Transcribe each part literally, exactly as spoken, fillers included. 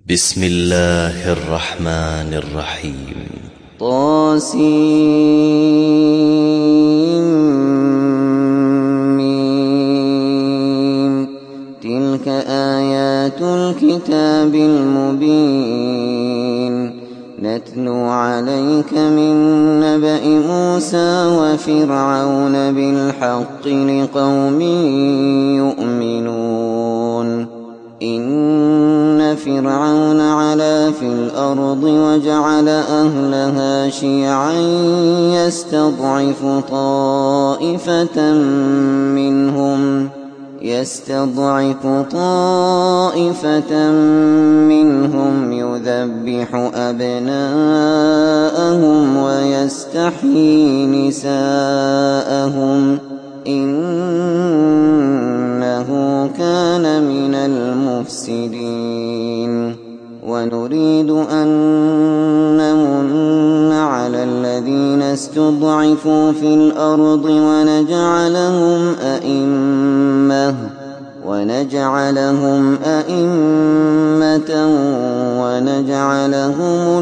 بسم الله الرحمن الرحيم. طاسيم. تلك آيات الكتاب المبين نتلو عليك من نبأ موسى وفرعون بالحق لقوم يؤمنون. إن فرعون علا في الأرض وجعل أهلها شيعا يستضعف طائفة منهم يستضعف طائفة منهم يذبح أبناءهم ويستحيي نساءهم إنه كان من المفسدين. ونريد أن نمن على الذين استضعفوا في الأرض ونجعلهم أئمة ونجعلهم أئمة ونجعلهم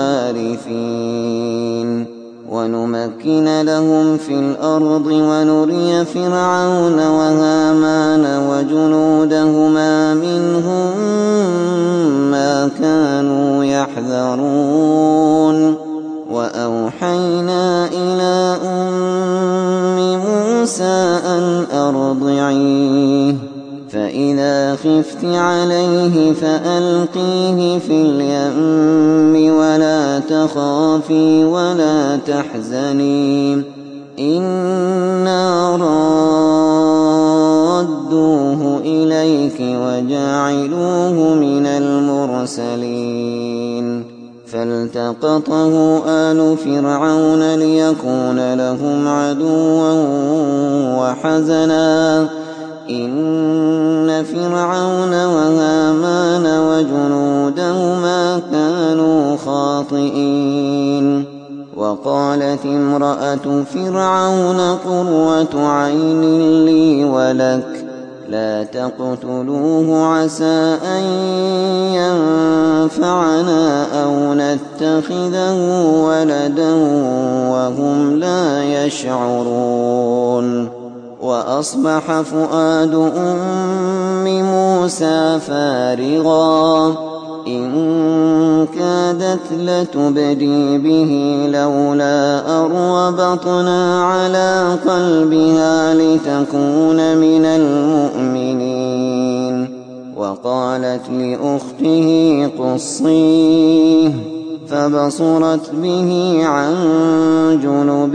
الوارثين ونمكن لهم في الأرض ونري فرعون وهامان وجنودهما منهم ما كانوا يحذرون. وأوحينا إلى أم موسى أن أرضعيه فإذا خفت عليه فألقيه في اليم ولا تخافي ولا تحزني إنا رادوه إليك وجاعلوه من المرسلين. فالتقطه آل فرعون ليكون لهم عدوا وحزنا إن فرعون وهامان وجنودهما كانوا خاطئين. وقالت امرأة فرعون قرة عين لي ولك لا تقتلوه عسى أن ينفعنا أو نتخذه ولدا وهم لا يشعرون. وأصبح فؤاد أم موسى فارغا إن كادت لتبدي به لولا أن ربطنا على قلبها لتكون من المؤمنين. وقالت لأخته قصيه فبصرت به عن جنب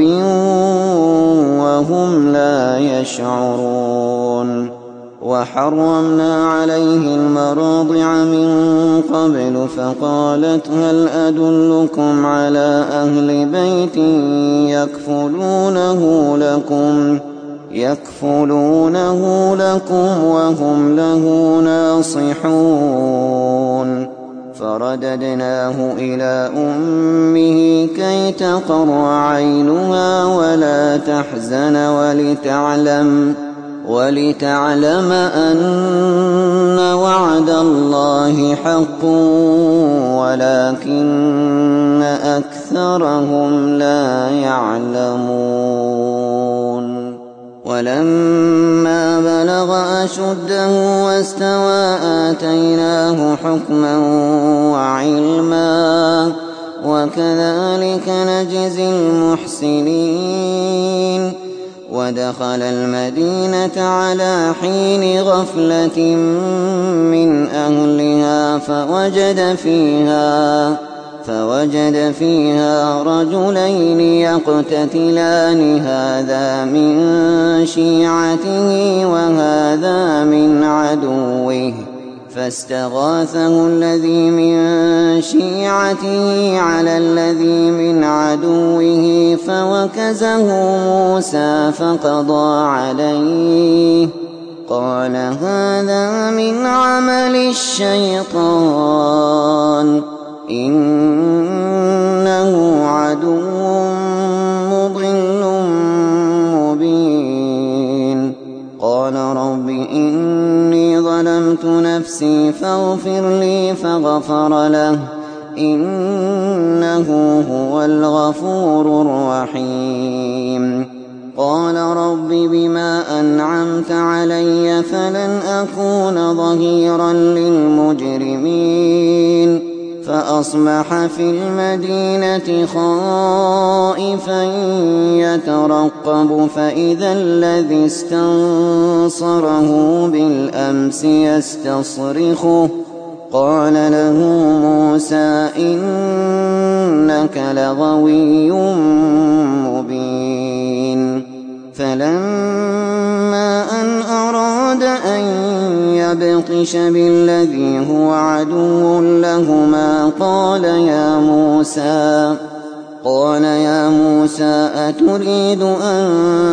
وهم لا يشعرون. وحرمنا عليه المراضع من قبل فقالت هل أدلكم على أهل بيت يكفلونه لكم يكفلونه لكم وهم له ناصحون. فرددناه إلى أمه كي تقر عينها ولا تحزن ولتعلم ولتعلم أن وعد الله حق ولكن أكثرهم لا يعلمون. ولما بلغ أشده واستوى آتيناه حكما وعلما وكذلك نجزي المحسنين. ودخل المدينة على حين غفلة من أهلها فوجد فيها فوجد فيها رجلين يقتتلان هذا من شيعته وهذا من عدوه فاستغاثه الذي من شيعته على الذي من عدوه فوكزه موسى فقضى عليه قال هذا من عمل الشيطان إنه عدو مضل مبين. قال رب إني ظلمت نفسي نفسي فاغفر لي فغفر له إنه هو الغفور الرحيم قال رب بما أنعمت علي فلن أكون ظهيرا للمجرمين فأصبح في المدينة خائفا يترقب فإذا الذي استنصره بالأمس يستصرخه قال له موسى إنك لغوي مبين فلما أن أراد أن يبطش بالذي هو عدو لهما قال يا موسى قال يا موسى أتريد أن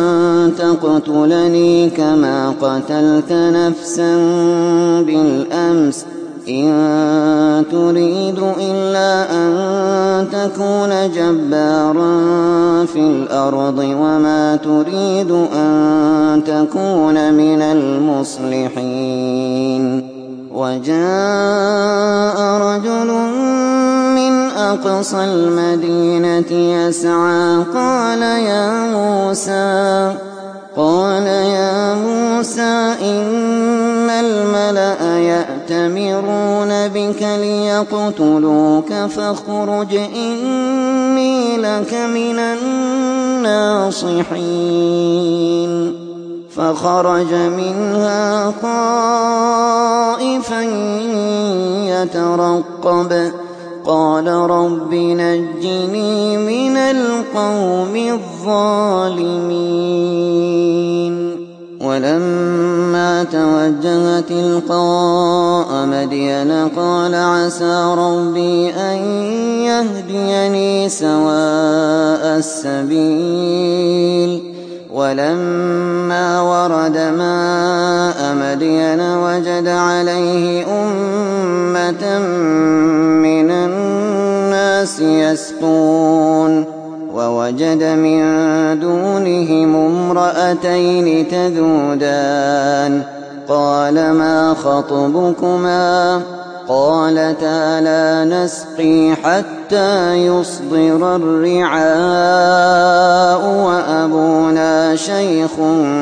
تقتلني كما قتلت نفسا بالأمس إن تريد إلا أن تكون جبارا في الأرض وما تريد أن تكون من المصلحين وجاء رجل من أقصى المدينة يسعى قال يا موسى قال يا موسى إن الملأ يأتمرون بك ليقتلوك فاخرج إني لك من الناصحين فخرج منها خائفا يترقب قال رب نجني من القوم الظالمين ولما توجه تلقاء مدين قال عسى ربي أن يهديني سواء السبيل ولما ورد ماء مدين وجد عليه أمة من الناس يسقون ووجد من دونهم امرأتين تذودان قال ما خطبكما قالتا لا نسقي حتى يصدر الرعاء وأبونا شيخ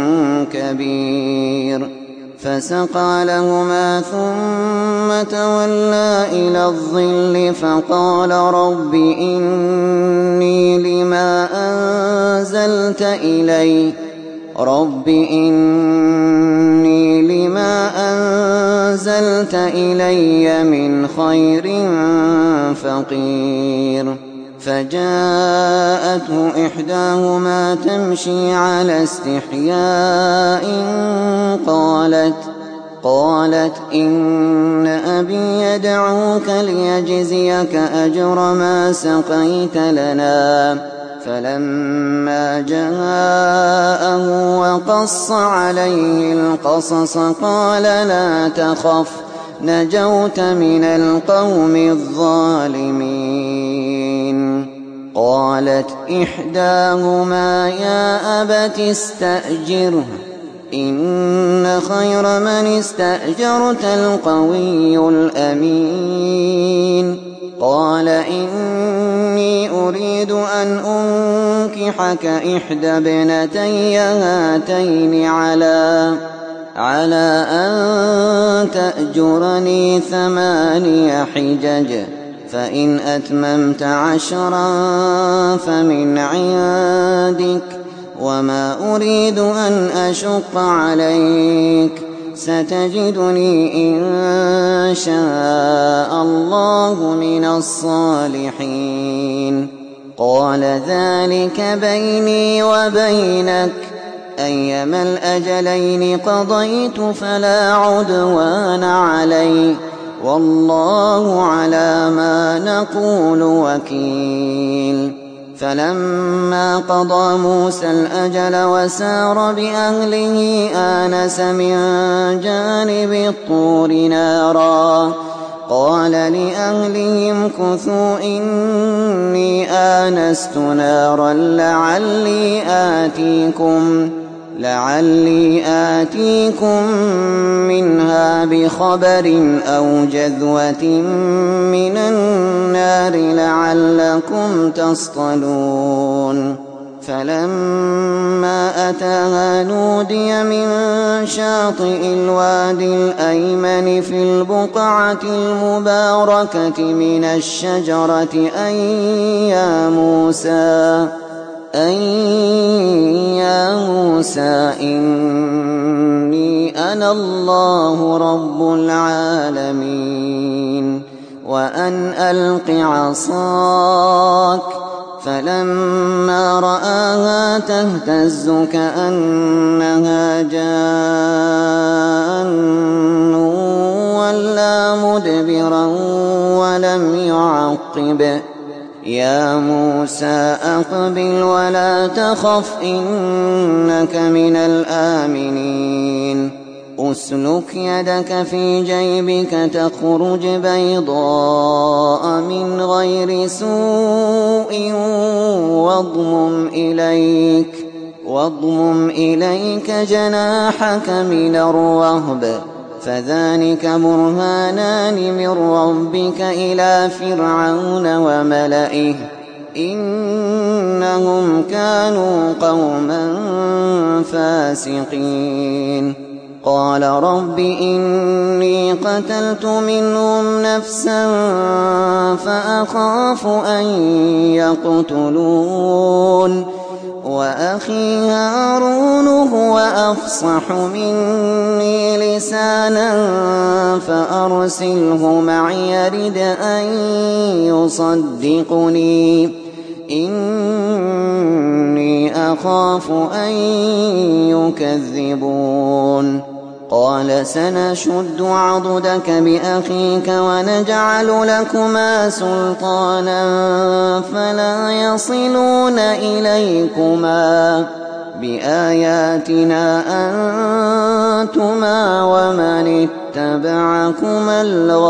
كبير فسقى لهما ثم تولى إلى الظل فقال رب إني لما أنزلت إلي رب إني لما أنزلت إلي من خير فقير فجاءته إحداهما تمشي على استحياء قالت قالت إن أبي يدعوك ليجزيك أجر ما سقيت لنا فلما جاءه وقص عليه القصص قال لا تخف نجوت من القوم الظالمين قالت إحداهما يا أبت استأجره إن خير من استأجرت القوي الأمين قال إني أريد أن أنكحك إحدى ابنتي هاتين على على أن تأجرني ثماني حجج فإن أتممت عشرا فمن عندك وما أريد أن أشق عليك ستجدني إن شاء الله من الصالحين قال ذلك بيني وبينك أيما الأجلين قضيت فلا عدوان علي والله على ما نقول وكيل فلما قضى موسى الأجل وسار بأهله آنس من جانب الطور نارا قال لأهلهم كثوا إني آنست نارا لعلي آتيكم لعلي آتيكم منها بخبر أو جذوة من النار لعلكم تصطلون فلما أتاها نودي من شاطئ الوادي الأيمن في البقعة المباركة من الشجرة أن يا موسى أن يا موسى إني أنا الله رب العالمين وأن ألق عصاك فلما رآها تهتز كأنها جان ولا مدبرا ولم يعقب يا موسى أقبل ولا تخف إنك من الآمنين أسلك يدك في جيبك تخرج بيضاء من غير سوء واضمم إليك واضمم إليك جناحك من الرهب فذلك برهانان من ربك إلى فرعون وملئه إنهم كانوا قوما فاسقين قال رب إني قتلت منهم نفسا فأخاف أن يقتلون وأخي هارون هو أفصح مني لسانا فأرسله معي يرد أن يصدقني إني أخاف أن يكذبون قال سنشد عضدك بأخيك ونجعل لكما سلطانا فلا يصلون إليكما بآياتنا أنتما ومن اتبعكما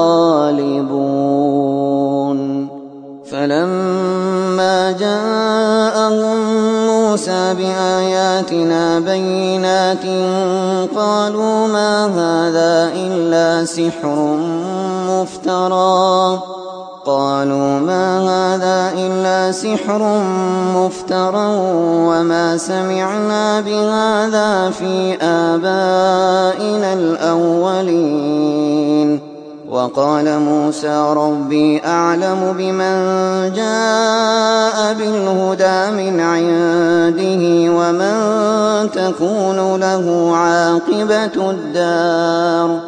الغالبون فلما جاءهم موسى بآياتنا بينات قالوا ما هذا إلا سحر مفترى قالوا ما هذا إلا سحر مفترى وما سمعنا بهذا في آبائنا الأولين وقال موسى ربي أعلم بمن جاء بالهدى من عنده ومن تكون له عاقبة الدار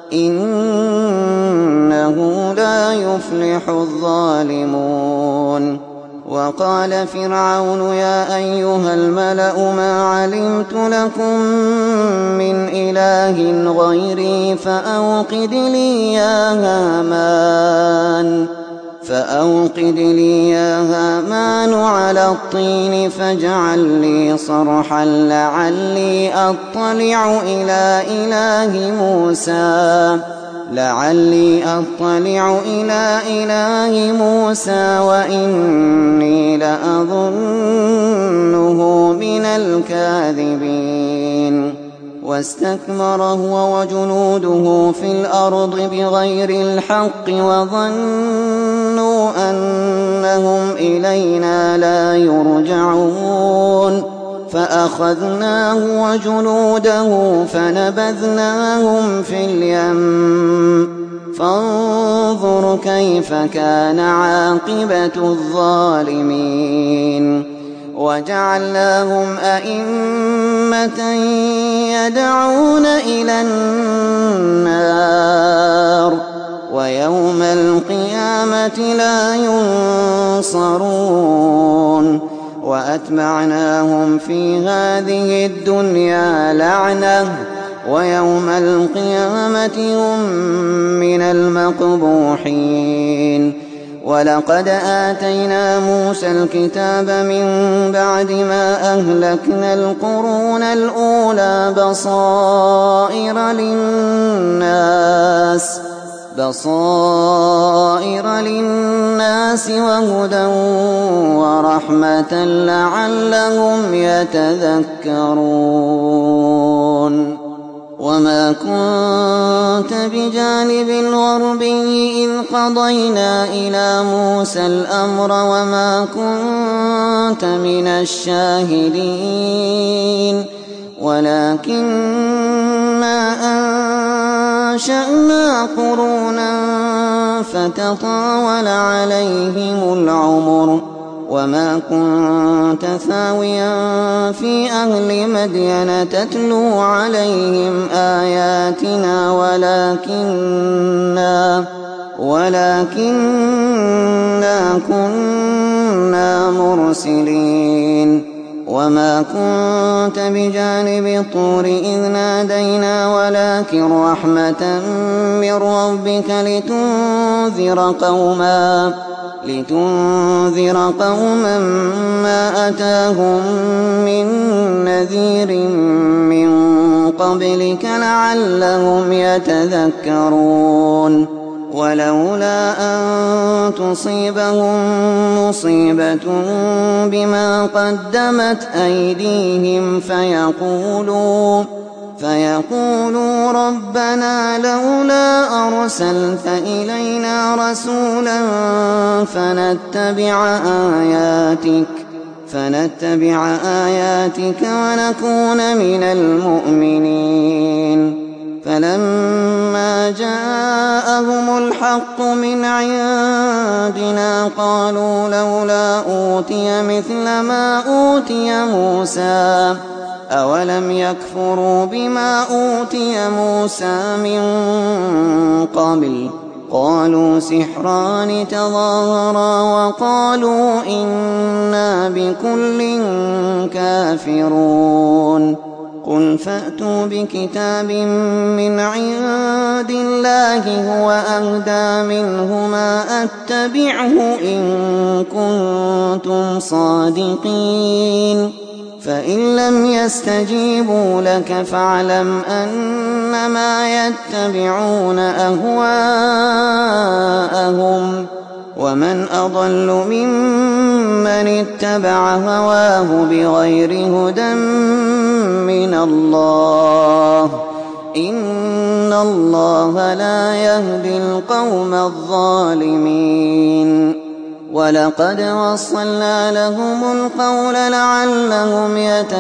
إنه لا يفلح الظالمون وقال فرعون يا أيها الملأ ما علمت لكم من إله غيري فأوقد لي يا هامان فأوقد لي يا هامان على الطين فاجعل لي صرحا لعلي أطلع إلى إله موسى لعلي أطلع إلى إله موسى وإني لأظنه من الكاذبين واستكبر هو وجنوده في الأرض بغير الحق وظنوا أنهم إلينا لا يرجعون فأخذناه وجنوده فنبذناهم في اليم فانظر كيف كان عاقبة الظالمين وجعلناهم أئمة يدعون إلى النار ويوم القيامة لا ينصرون وأتبعناهم في هذه الدنيا لعنة ويوم القيامة هم من المقبوحين ولقد آتينا موسى الكتاب من بعد ما أهلكنا القرون الأولى بصائر للناس بصائر للناس وهدى ورحمة لعلهم يتذكرون وما كنت بجانب الغربي إذ قضينا إلى موسى الأمر وما كنت من الشاهدين ولكننا أنشأنا قرونا فتطاول عليهم العمر وما كنت ثاويا في أهل مدين تتلو عليهم آياتنا ولكننا ولكننا كنا مرسلين وما كنت بجانب الطور إذ نادينا ولكن رحمة من ربك لتنذر قوما لتنذر قوما ما أتاهم من نذير من قبلك لعلهم يتذكرون ولولا أن تصيبهم مصيبة بما قدمت أيديهم فيقولوا فيقولوا ربنا لولا أرسلت إلينا رسولا فنتبع آياتك فنتبع آياتك ونكون من المؤمنين فلما جاءهم الحق من عندنا قالوا لولا أوتي مثل ما أوتي موسى أولم يكفروا بما أوتي موسى من قبل قالوا سحران تظاهرا وقالوا إنا بكل كافرون قل فأتوا بكتاب من عند الله هو أهدى منهما أتبعه إن كنتم صادقين فإن لم يستجيبوا لك فاعلم أنما يتبعون أهواءهم ومن أضل ممن اتبع هواه بغير هدى من الله إن الله لا يهدي القوم الظالمين ولقد وصلنا لهم القول لعلهم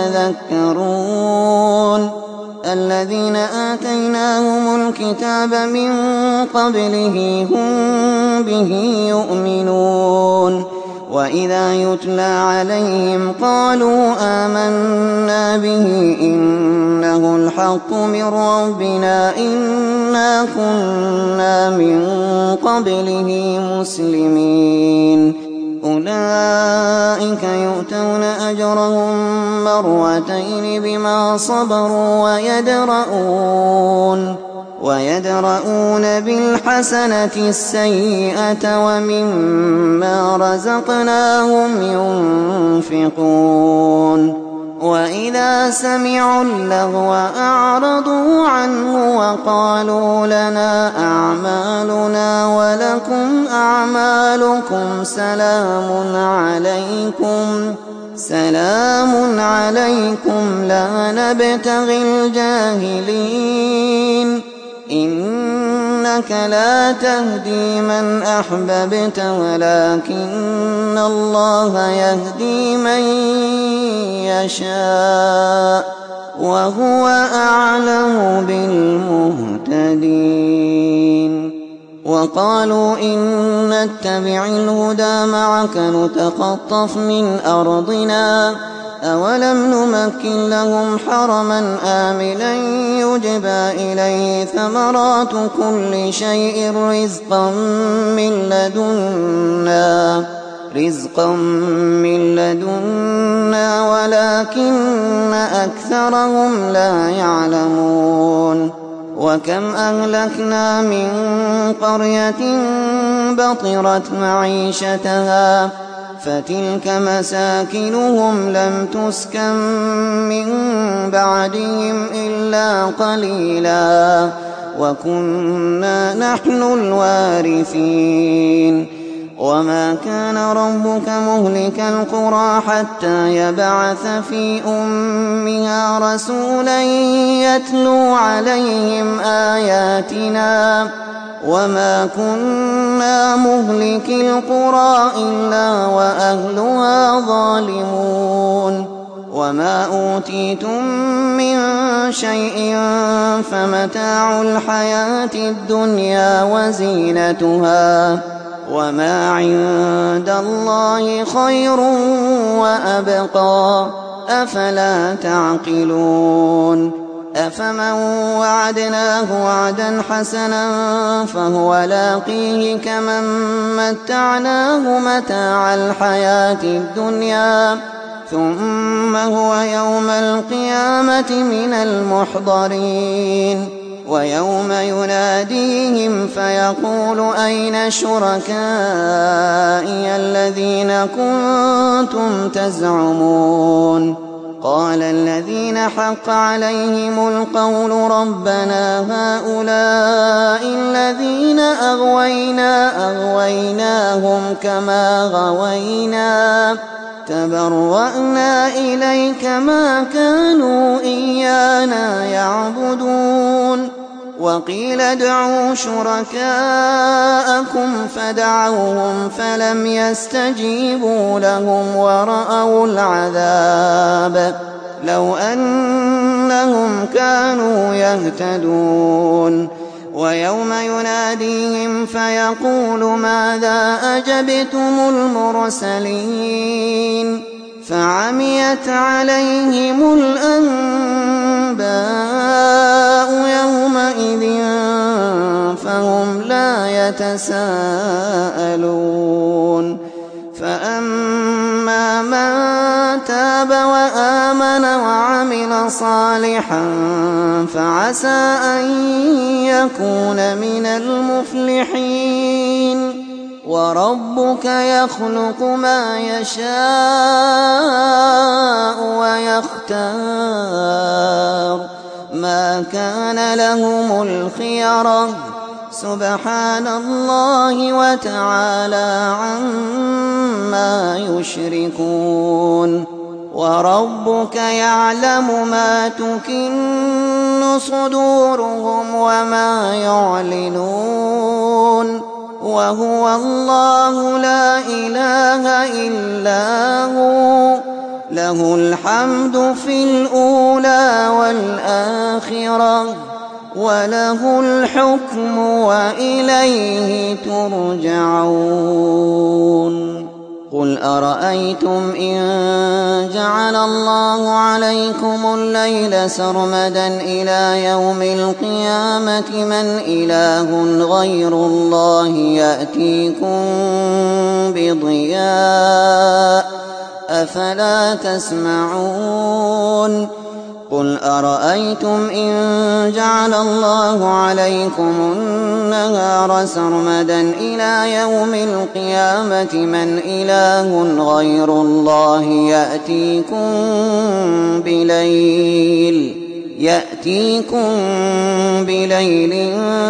يتذكرون الذين آتيناهم الكتاب من قبله هم به يؤمنون وإذا يتلى عليهم قالوا آمنا به إنه الحق من ربنا إنا كنا من قبله مسلمين أولئك يؤتون أجرهم مرتين بما صبروا ويدرؤون ويدرؤون بالحسنة السيئة ومما رزقناهم ينفقون وإذا سمعوا اللغو أعرضوا عنه وقالوا لنا أعمالنا ولكم أعمالكم سلام عليكم سلام عليكم لا نبتغي الجاهلين إنك لا تهدي من أحببت ولكن الله يهدي من يشاء وهو أعلم بالمهتدين وقالوا إن نتبع الهدى معك نتخطف من أرضنا أولم نمكن لهم حرما آمنا يجبى إليه ثمرات كل شيء رزقا من لدنا رزقا من لدنا ولكن أكثرهم لا يعلمون وكم أهلكنا من قرية بطرت معيشتها فتلك مساكنهم لم تسكن من بعدهم إلا قليلا وكنا نحن الوارثين وما كان ربك مهلك القرى حتى يبعث في أمها رسولا يتلو عليهم آياتنا وما كنا مهلك القرى إلا وأهلها ظالمون وما أوتيتم من شيء فمتاع الحياة الدنيا وزينتها وما عند الله خير وأبقى أفلا تعقلون أفمن وعدناه وعدا حسنا فهو لاقيه كمن متعناه متاع الحياة الدنيا ثم هو يوم القيامة من المحضرين ويوم يناديهم فيقول أين شركائي الذين كنتم تزعمون قال الذين حق عليهم القول ربنا هؤلاء الذين أغوينا أغويناهم كما غوينا تبرأنا إليك ما كانوا إيانا يعبدون وقيل ادعوا شركاءكم فدعوهم فلم يستجيبوا لهم ورأوا العذاب لو أنهم كانوا يهتدون ويوم يناديهم فيقول ماذا أجبتم المرسلين فعميت عليهم الأنباء يومئذ فهم لا يتساءلون فأما من تاب وآمن وعمل صالحا فعسى أن يكون من المفلحين وربك يخلق ما يشاء ويختار ما كان لهم الخيرة سبحان الله وتعالى عما يشركون وربك يعلم ما تكن صدورهم وما يعلنون وهو الله لا إله إلا هو له الحمد في الأولى والآخرة وله الحكم وإليه ترجعون قل أرأيتم إن جعل الله عليكم الليل سرمدا إلى يوم القيامة من إله غير الله يأتيكم بضياء أفلا تسمعون قل أرأيتم إن جعل الله عليكم النهار سرمدا إلى يوم القيامة من إله غير الله يأتيكم بليل يأتيكم بليل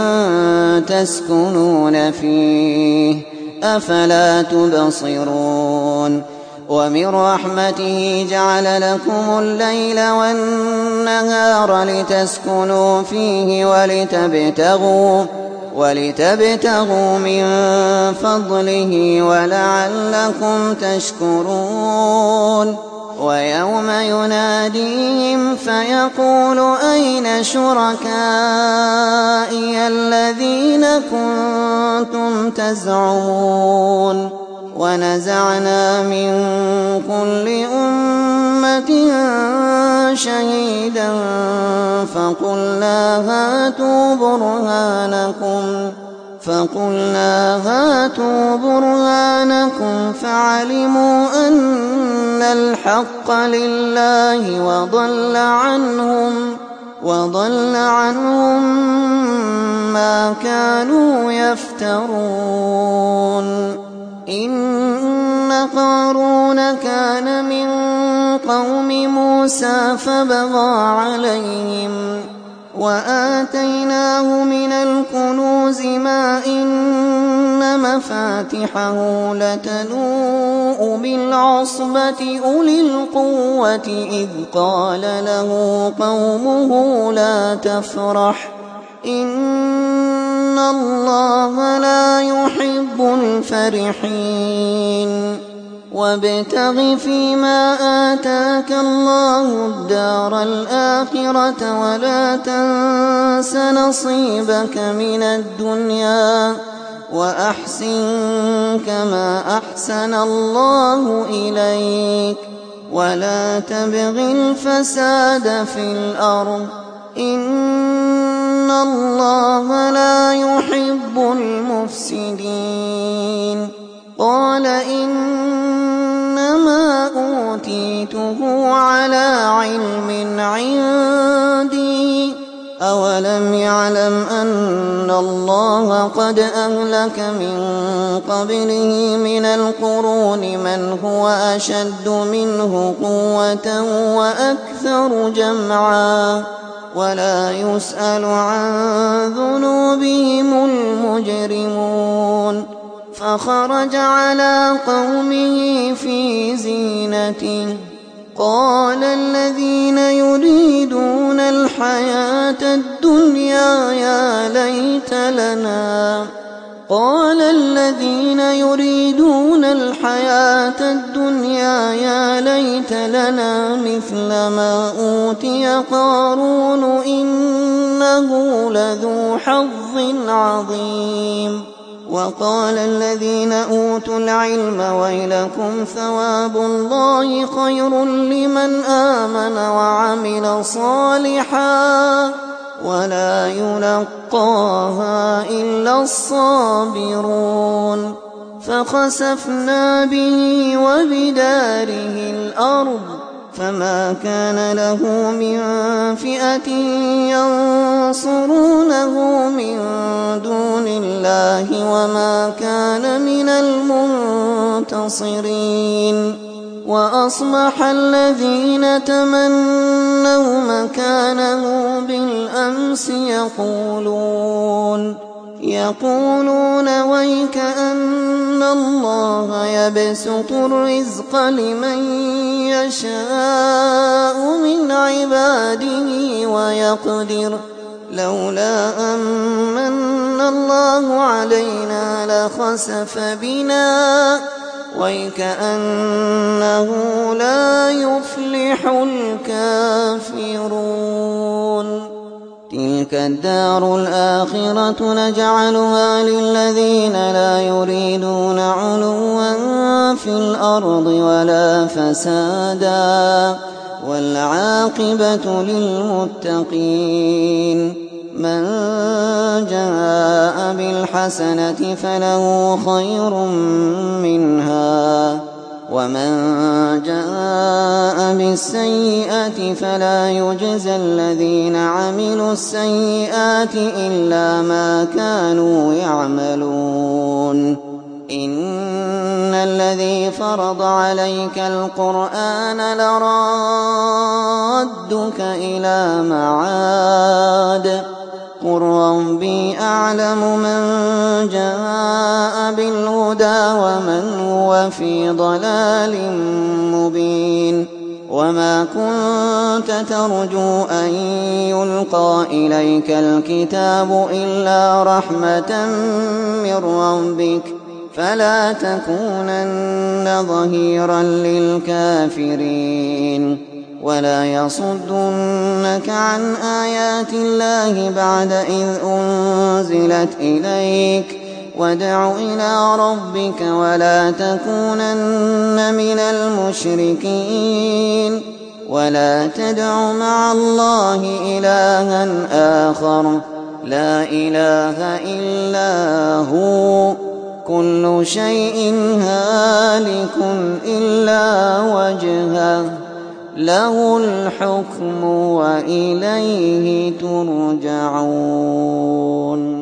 تسكنون فيه أفلا تبصرون ومن رحمته جعل لكم الليل والنهار لتسكنوا فيه ولتبتغوا ولتبتغوا من فضله ولعلكم تشكرون ويوم يناديهم فيقول أين شركائي الذين كنتم تزعمون ونزعنا من كل أمة شهيدا فقلنا هاتوا برهانكم فقلنا هاتوا برهانكم فعلموا أن الحق لله وضل عنهم وضل عنهم ما كانوا يفترون إن قارون كان من قوم موسى فبغى عليهم وآتيناه من الكنوز ما إن مفاتحه لتنوء بالعصبة أولي القوة إذ قال له قومه لا تفرح إن الله لا يحب الفرحين وابتغ فيما آتاك الله الدار الآخرة ولا تنس نصيبك من الدنيا وأحسن كما أحسن الله إليك ولا تبغ الفساد في الأرض إن الله لا يحب المفسدين قال إنما أوتيته على علم عندي أولم يعلم أن الله قد أهلك من قبله من القرون من هو أشد منه قوة وأكثر جمعا ولا يسأل عن ذنوبهم المجرمون فخرج على قومه في زينته قال الذين يريدون الحياة الدنيا يا ليت لنا قال الذين يريدون الحياة الدنيا يا ليت لنا مثل ما أوتي قارون إنه لذو حظ عظيم وقال الذين أوتوا العلم ويلكم ثواب الله خير لمن آمن وعمل صالحا ولا يلقاها إلا الصابرون فخسفنا به وبداره الأرض فما كان له من فئة ينصرونه من دون الله وما كان من المنتصرين وأصبح الذين تمنوا مكانه بالأمس يقولون يقولون ويك أن الله يبسط الرزق لمن يشاء من عباده ويقدر لولا أمن الله علينا لخسف بنا ويكأنه لا يفلح الكافرون تلك الدار الآخرة نجعلها للذين لا يريدون علوا في الأرض ولا فسادا والعاقبة للمتقين من جاء بالحسنة فله خير منها ومن جاء بالسيئة فلا يجزى الذين عملوا السيئات إلا ما كانوا يعملون إن الذي فرض عليك القرآن لرادك إلى معاد قل ربي أعلم من جاء بالهدى ومن هو في ضلال مبين وما كنت ترجو أن يلقى إليك الكتاب إلا رحمة من ربك فلا تكونن ظهيرا للكافرين ولا يصدنك عن آيات الله بعد إذ أنزلت إليك وادع إلى ربك ولا تكونن من المشركين ولا تدع مع الله إلها آخر لا إله إلا هو كل شيء هالك إلا وجهه له الحكم وإليه ترجعون.